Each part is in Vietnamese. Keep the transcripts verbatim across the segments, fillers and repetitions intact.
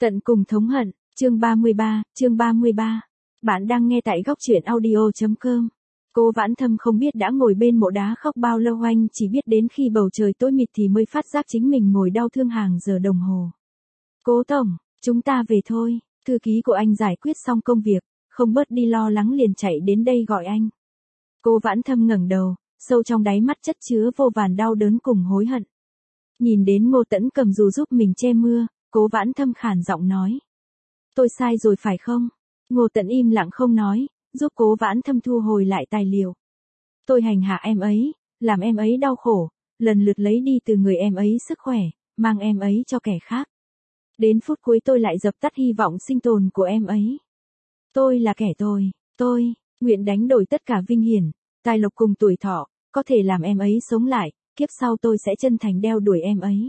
Tận cùng thống hận, chương ba mươi ba, chương ba mươi ba. Bạn đang nghe tại góc truyện audio.com. Cô Vãn Thâm không biết đã ngồi bên mộ đá khóc bao lâu, anh chỉ biết đến khi bầu trời tối mịt thì mới phát giác chính mình ngồi đau thương hàng giờ đồng hồ. Cố tổng, chúng ta về thôi. Thư ký của anh giải quyết xong công việc, không bớt đi lo lắng liền chạy đến đây gọi anh. Cô Vãn Thâm ngẩng đầu, sâu trong đáy mắt chất chứa vô vàn đau đớn cùng hối hận. Nhìn đến Ngô Tẫn cầm dù giúp mình che mưa, Cố Vãn Thâm khàn giọng nói. Tôi sai rồi phải không? Ngô Tẫn im lặng không nói, giúp Cố Vãn Thâm thu hồi lại tài liệu. Tôi hành hạ em ấy, làm em ấy đau khổ, lần lượt lấy đi từ người em ấy sức khỏe, mang em ấy cho kẻ khác. Đến phút cuối tôi lại dập tắt hy vọng sinh tồn của em ấy. Tôi là kẻ tồi, tôi, nguyện đánh đổi tất cả vinh hiển, tài lộc cùng tuổi thọ, có thể làm em ấy sống lại, kiếp sau tôi sẽ chân thành đeo đuổi em ấy.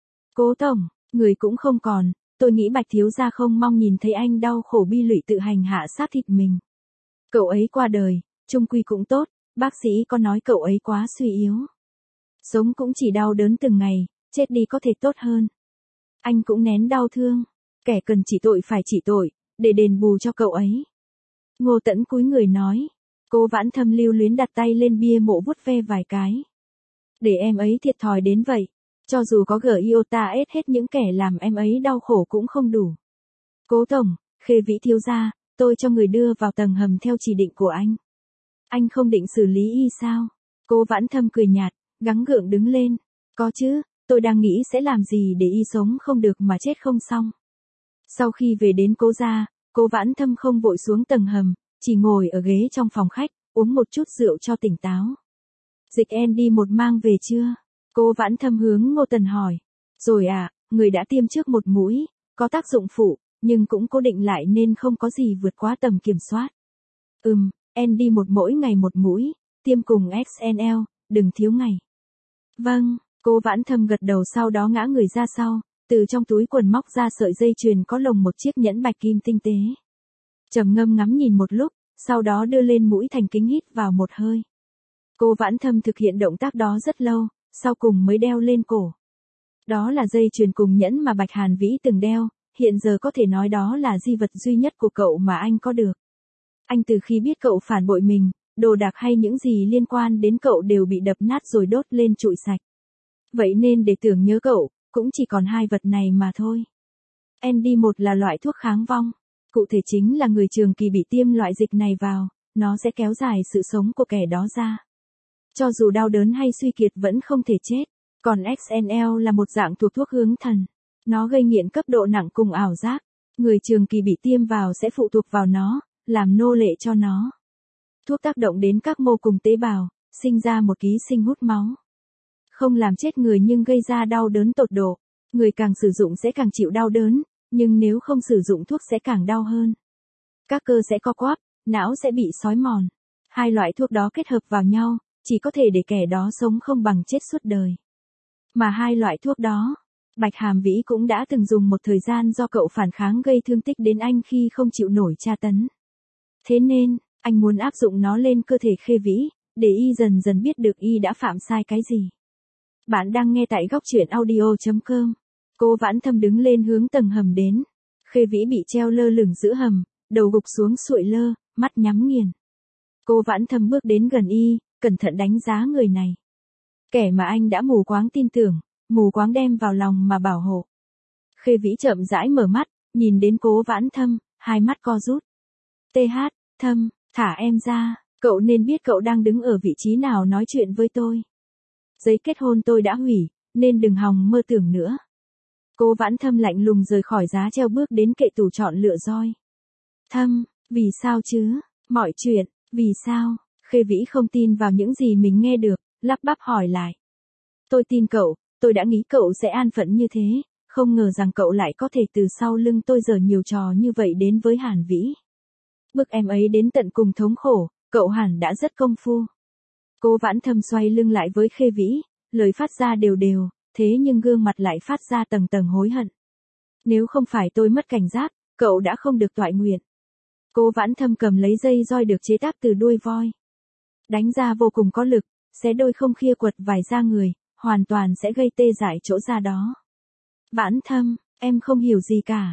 Cố tổng, người cũng không còn, tôi nghĩ Bạch thiếu gia không mong nhìn thấy anh đau khổ bi lụy tự hành hạ sát thịt mình. Cậu ấy qua đời, chung quy cũng tốt, bác sĩ có nói cậu ấy quá suy yếu. Sống cũng chỉ đau đớn từng ngày, chết đi có thể tốt hơn. Anh cũng nén đau thương, kẻ cần chỉ tội phải chỉ tội, để đền bù cho cậu ấy. Ngô Tẫn cúi người nói, Cố Vãn Thâm lưu luyến đặt tay lên bia mộ vuốt ve vài cái. Để em ấy thiệt thòi đến vậy, cho dù có gờ iota ết hết những kẻ làm em ấy đau khổ cũng không đủ. Cố tổng, Khê Vĩ thiếu gia, tôi cho người đưa vào tầng hầm theo chỉ định của anh. Anh không định xử lý y sao? Cố Vãn Thâm cười nhạt, gắng gượng đứng lên. Có chứ, tôi đang nghĩ sẽ làm gì để y sống không được mà chết không xong. Sau khi về đến Cố gia, Cố Vãn Thâm không vội xuống tầng hầm, chỉ ngồi ở ghế trong phòng khách, uống một chút rượu cho tỉnh táo. Dịch en đi một mang về chưa? Cố Vãn Thâm hướng Ngô Tần hỏi. Rồi à, người đã tiêm trước một mũi, có tác dụng phụ, nhưng cũng cố định lại nên không có gì vượt quá tầm kiểm soát. Ừm, en đi một mỗi ngày một mũi, tiêm cùng ích en lờ, đừng thiếu ngày. Vâng, Cố Vãn Thâm gật đầu sau đó ngã người ra sau, từ trong túi quần móc ra sợi dây chuyền có lồng một chiếc nhẫn bạch kim tinh tế. Trầm ngâm ngắm nhìn một lúc, sau đó đưa lên mũi thành kính hít vào một hơi. Cố Vãn Thâm thực hiện động tác đó rất lâu, sau cùng mới đeo lên cổ. Đó là dây chuyền cùng nhẫn mà Bạch Hàn Vĩ từng đeo, hiện giờ có thể nói đó là di vật duy nhất của cậu mà anh có được. Anh từ khi biết cậu phản bội mình, đồ đạc hay những gì liên quan đến cậu đều bị đập nát rồi đốt lên trụi sạch. Vậy nên để tưởng nhớ cậu, cũng chỉ còn hai vật này mà thôi. en đê một là loại thuốc kháng vong. Cụ thể chính là người trường kỳ bị tiêm loại dịch này vào, nó sẽ kéo dài sự sống của kẻ đó ra. Cho dù đau đớn hay suy kiệt vẫn không thể chết. Còn ích en lờ là một dạng thuộc thuốc hướng thần. Nó gây nghiện cấp độ nặng cùng ảo giác. Người trường kỳ bị tiêm vào sẽ phụ thuộc vào nó, làm nô lệ cho nó. Thuốc tác động đến các mô cùng tế bào, sinh ra một ký sinh hút máu. Không làm chết người nhưng gây ra đau đớn tột độ. Người càng sử dụng sẽ càng chịu đau đớn, nhưng nếu không sử dụng thuốc sẽ càng đau hơn. Các cơ sẽ co quắp, não sẽ bị xói mòn. Hai loại thuốc đó kết hợp vào nhau, chỉ có thể để kẻ đó sống không bằng chết suốt đời. Mà hai loại thuốc đó, Bạch Hàm Vĩ cũng đã từng dùng một thời gian do cậu phản kháng gây thương tích đến anh khi không chịu nổi tra tấn. Thế nên, anh muốn áp dụng nó lên cơ thể Khê Vĩ, để y dần dần biết được y đã phạm sai cái gì. Bạn đang nghe tại góc truyện audio.com. Cố Vãn Thâm đứng lên hướng tầng hầm đến. Khê Vĩ bị treo lơ lửng giữa hầm, đầu gục xuống sụi lơ, mắt nhắm nghiền. Cố Vãn Thâm bước đến gần y, cẩn thận đánh giá người này. Kẻ mà anh đã mù quáng tin tưởng, mù quáng đem vào lòng mà bảo hộ. Khê Vĩ chậm rãi mở mắt, nhìn đến Cố Vãn Thâm, hai mắt co rút. tê hát, Thâm, thả em ra, cậu nên biết cậu đang đứng ở vị trí nào nói chuyện với tôi. Giấy kết hôn tôi đã hủy, nên đừng hòng mơ tưởng nữa. Cố Vãn Thâm lạnh lùng rời khỏi giá treo bước đến kệ tủ chọn lựa roi. Thâm, vì sao chứ? Mọi chuyện, vì sao? Khê Vĩ không tin vào những gì mình nghe được, lắp bắp hỏi lại. Tôi tin cậu, tôi đã nghĩ cậu sẽ an phận như thế, không ngờ rằng cậu lại có thể từ sau lưng tôi giở nhiều trò như vậy đến với Hàn Vĩ. Bức em ấy đến tận cùng thống khổ, cậu hẳn đã rất công phu. Cố Vãn Thâm xoay lưng lại với Khê Vĩ, lời phát ra đều đều, thế nhưng gương mặt lại phát ra tầng tầng hối hận. Nếu không phải tôi mất cảnh giác, cậu đã không được toại nguyện. Cố Vãn Thâm cầm lấy dây roi được chế tác từ đuôi voi. Đánh ra vô cùng có lực, xé đôi không khia quật vài da người, hoàn toàn sẽ gây tê dại chỗ da đó. Vãn Thâm, em không hiểu gì cả.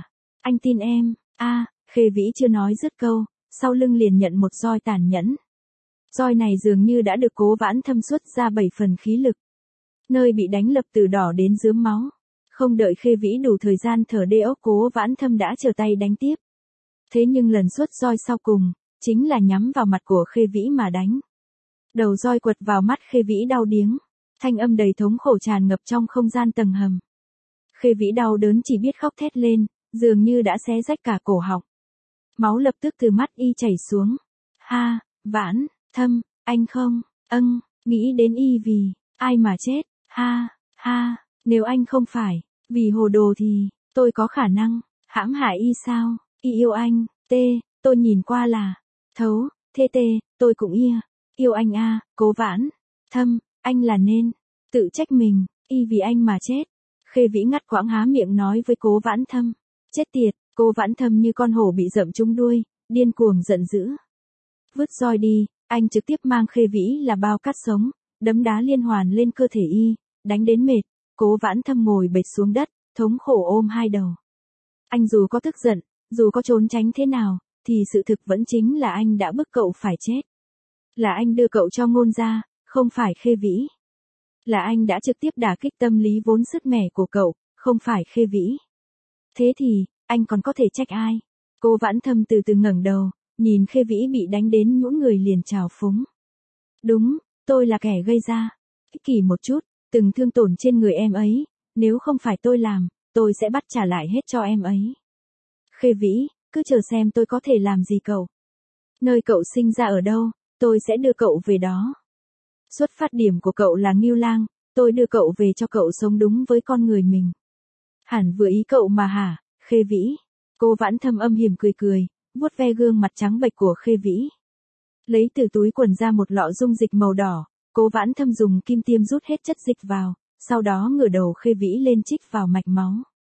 Anh tin em, a Khê Vĩ chưa nói dứt câu, sau lưng liền nhận một roi tàn nhẫn. Roi này dường như đã được Cố Vãn Thâm xuất ra bảy phần khí lực. Nơi bị đánh lập từ đỏ đến rướm máu. Không đợi Khê Vĩ đủ thời gian thở đê ốc, Cố Vãn Thâm đã trở tay đánh tiếp. Thế nhưng lần xuất roi sau cùng, chính là nhắm vào mặt của Khê Vĩ mà đánh. Đầu roi quật vào mắt Khê Vĩ đau điếng. Thanh âm đầy thống khổ tràn ngập trong không gian tầng hầm. Khê Vĩ đau đớn chỉ biết khóc thét lên, dường như đã xé rách cả cổ họng. Máu lập tức từ mắt y chảy xuống. Ha, Vãn Thâm, anh không, âng, nghĩ đến y vì, ai mà chết, ha, ha, nếu anh không phải, vì hồ đồ thì, tôi có khả năng, hãm hại y sao, y yêu anh, tê, tôi nhìn qua là, thấu, thê tê, tôi cũng ia, yêu anh a, Cố Vãn Thâm, anh là nên, tự trách mình, y vì anh mà chết. Khê Vĩ ngắt quãng há miệng nói với Cố Vãn Thâm, chết tiệt, Cố Vãn Thâm như con hổ bị dẫm trúng đuôi, điên cuồng giận dữ. Vứt roi đi, anh trực tiếp mang Khê Vĩ là bao cát sống, đấm đá liên hoàn lên cơ thể y, đánh đến mệt, Cố Vãn Thâm ngồi bệt xuống đất, thống khổ ôm hai đầu. Anh dù có tức giận, dù có trốn tránh thế nào, thì sự thực vẫn chính là anh đã bức cậu phải chết. Là anh đưa cậu cho Ngôn gia, không phải Khê Vĩ. Là anh đã trực tiếp đả kích tâm lý vốn sứt mẻ của cậu, không phải Khê Vĩ. Thế thì, anh còn có thể trách ai? Cố Vãn Thâm từ từ ngẩng đầu, nhìn Khê Vĩ bị đánh đến nhũn người liền trào phúng. Đúng, tôi là kẻ gây ra. Ích kỷ một chút, từng thương tổn trên người em ấy, nếu không phải tôi làm, tôi sẽ bắt trả lại hết cho em ấy. Khê Vĩ, cứ chờ xem tôi có thể làm gì cậu. Nơi cậu sinh ra ở đâu, tôi sẽ đưa cậu về đó. Xuất phát điểm của cậu là Ngưu Lang, tôi đưa cậu về cho cậu sống đúng với con người mình. Hẳn vừa ý cậu mà hả, Khê Vĩ. Cố Vãn Thâm âm hiểm cười cười, vuốt ve gương mặt trắng bệch của Khê Vĩ. Lấy từ túi quần ra một lọ dung dịch màu đỏ, Cố Vãn Thâm dùng kim tiêm rút hết chất dịch vào, sau đó ngửa đầu Khê Vĩ lên trích vào mạch máu.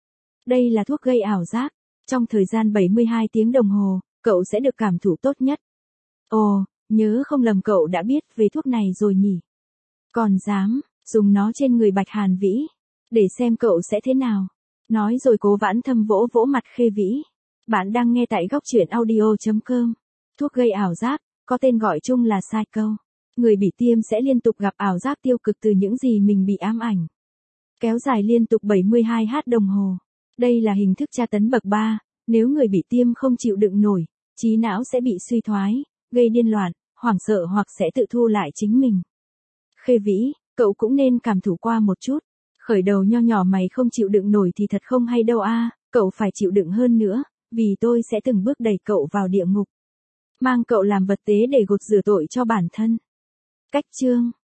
Đây là thuốc gây ảo giác, trong thời gian bảy mươi hai tiếng đồng hồ, cậu sẽ được cảm thụ tốt nhất. Ồ, nhớ không lầm cậu đã biết về thuốc này rồi nhỉ? Còn dám, dùng nó trên người Bạch Hàn Vĩ, để xem cậu sẽ thế nào. Nói rồi Cố Vãn Thâm vỗ vỗ mặt Khê Vĩ. Bạn đang nghe tại góc truyện audio chấm com. Thuốc gây ảo giác, có tên gọi chung là Psycho. Người bị tiêm sẽ liên tục gặp ảo giác tiêu cực từ những gì mình bị ám ảnh. Kéo dài liên tục bảy mươi hai h đồng hồ. Đây là hình thức tra tấn bậc ba, nếu người bị tiêm không chịu đựng nổi, trí não sẽ bị suy thoái, gây điên loạn, hoảng sợ hoặc sẽ tự thu lại chính mình. Khê Vĩ, cậu cũng nên cảm thụ qua một chút. Khởi đầu nho nhỏ mày không chịu đựng nổi thì thật không hay đâu a, cậu phải chịu đựng hơn nữa, vì tôi sẽ từng bước đẩy cậu vào địa ngục. Mang cậu làm vật tế để gột rửa tội cho bản thân. Cách chương